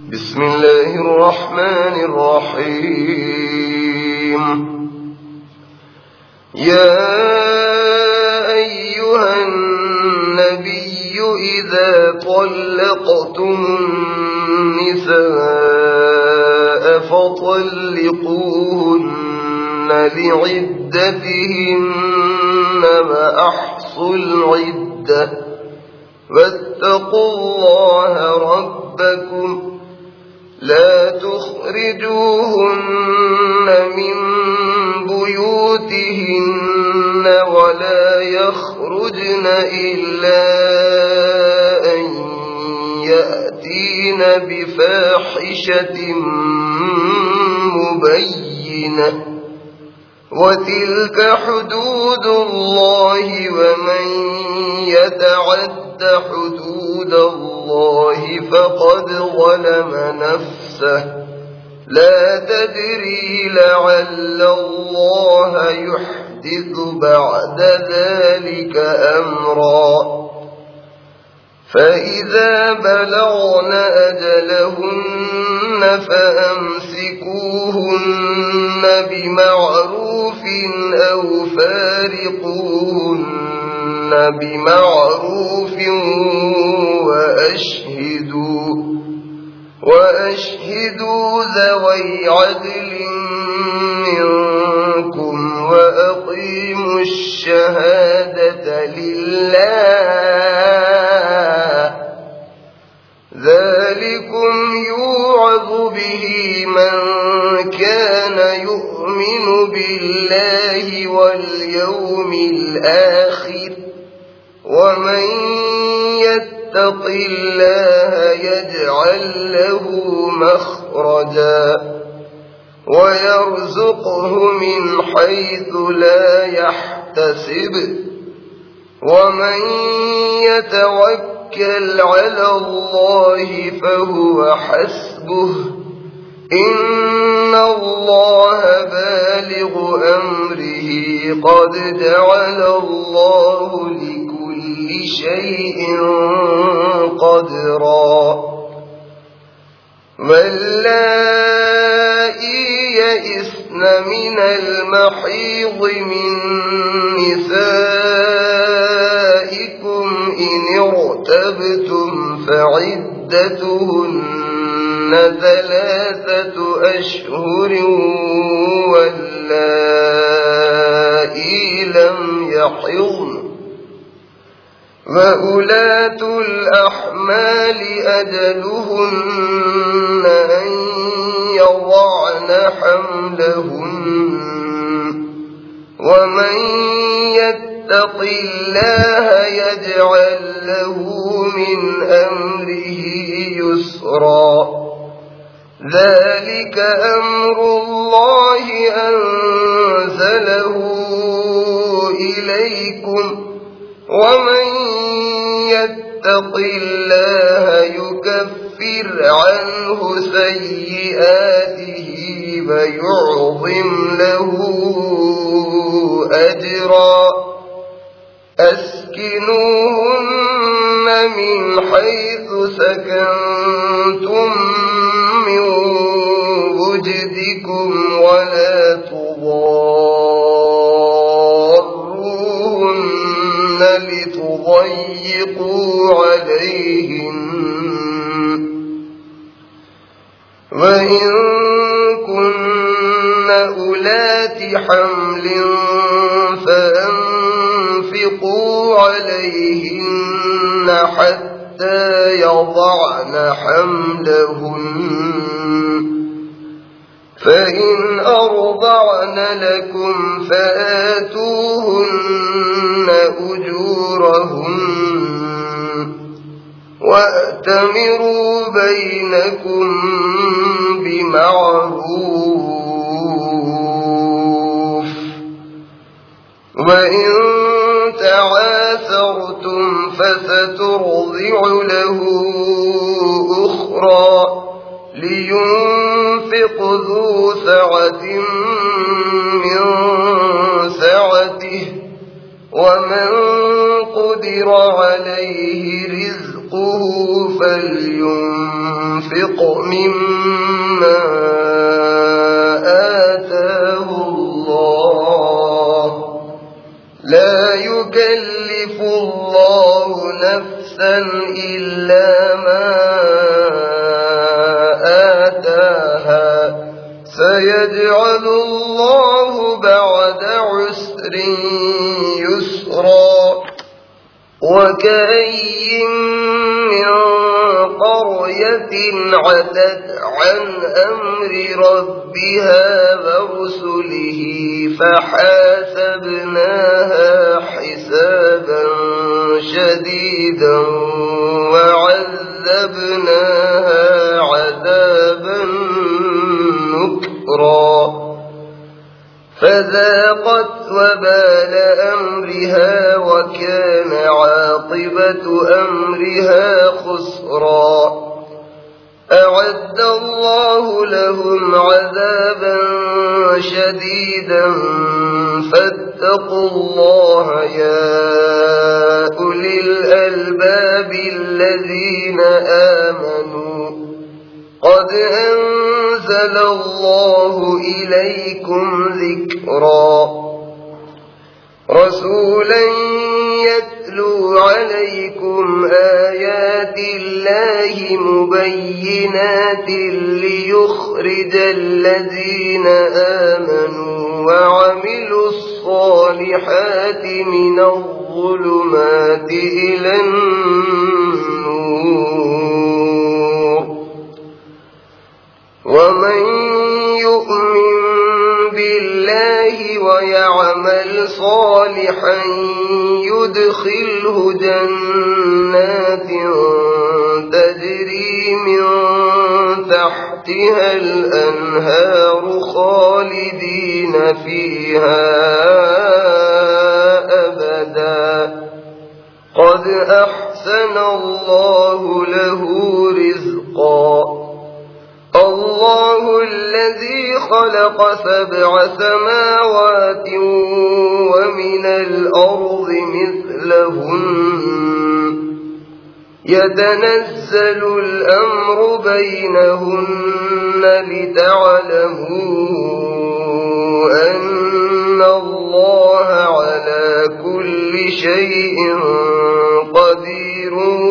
بسم الله الرحمن الرحيم. يا أيها النبي إذا طلقتم النساء فطلقوهن لعدتهن وأحصوا العدة واتقوا الله ربكم لا تخرجوهن من بيوتهن ولا يخرجن إلا أن يأتين بفاحشة مبينة وتلك حدود الله ومن يتعد حدود الله فقد ظلم نفسه لا تدري لعل الله يحدث بعد ذلك أمرا فإذا بلغن أجلهن فأمسكوهن بمعروف أو فارقوهن بمعروف وأشهدوا ذوي عدل منكم وأقيموا الشهادة لله ذلكم يوعظ به من كان يؤمن بالله واليوم الآخر ومن يتق الله يجعل له مخرجا ويرزقه من حيث لا يحتسب ومن يتوكل على الله فهو حسبه إن الله بالغ أمره قد جعل الله لكل شيء قدرا واللائي يئسن من المحيض من نسائكم إن ارتبتم فعدتهن 3 أشهر واللائي لم يحضن وأولاة الأحمال أجلهن أن يضعن حملهن ومن يتق الله يجعل له من أمره يسرا ذلك أمر الله أنزله إليكم ومن يتق الله يكفر عنه سيئاته ويعظم له أجرا أسكنوهن من حيث سكنتم من وجدكم ولا تضاروهن لتضيقوا عليهن وإن كن أولات حمل فأنفقوا عليهن حتى يضعن حملهن فإن أرضعن لكم فآتوهن أجورهن وأتمروا بينكم بمعروف وإن تعاثرتم فسترضع له أخرى لينفق ذو سعة من سعته ومن قدر عليه رزقه رزقه فلينفق مما آتاه الله لا يكلف الله نفسا إلا ما آتاها سيجعل الله بعد عسر يسرا وكأي من قرية عتت عن أمر ربها ورسله فحاسبناها حسابا شديدا وعذبناها عذابا نكرا فذاقت وبال أمرها وكان عاقبة أمرها خسرا أعد الله لهم عذابا شديدا فاتقوا الله يا أولي الألباب الذين آمنوا قد أنزل الله إليكم ذكرا رسولا يتلو عليكم آيات الله مبينات ليخرج الذين آمنوا وعملوا الصالحات من الظلمات إلى النور ومن يؤمن بالله ويعمل صالحا يدخله جنات تجري من تحتها الأنهار خالدين فيها أبدا قد أحسن الله له رزقا الله الذي خلق 7 سماوات ومن الأرض مثلهن يتنزل الأمر بينهن لتعلموا أن الله على كل شيء قدير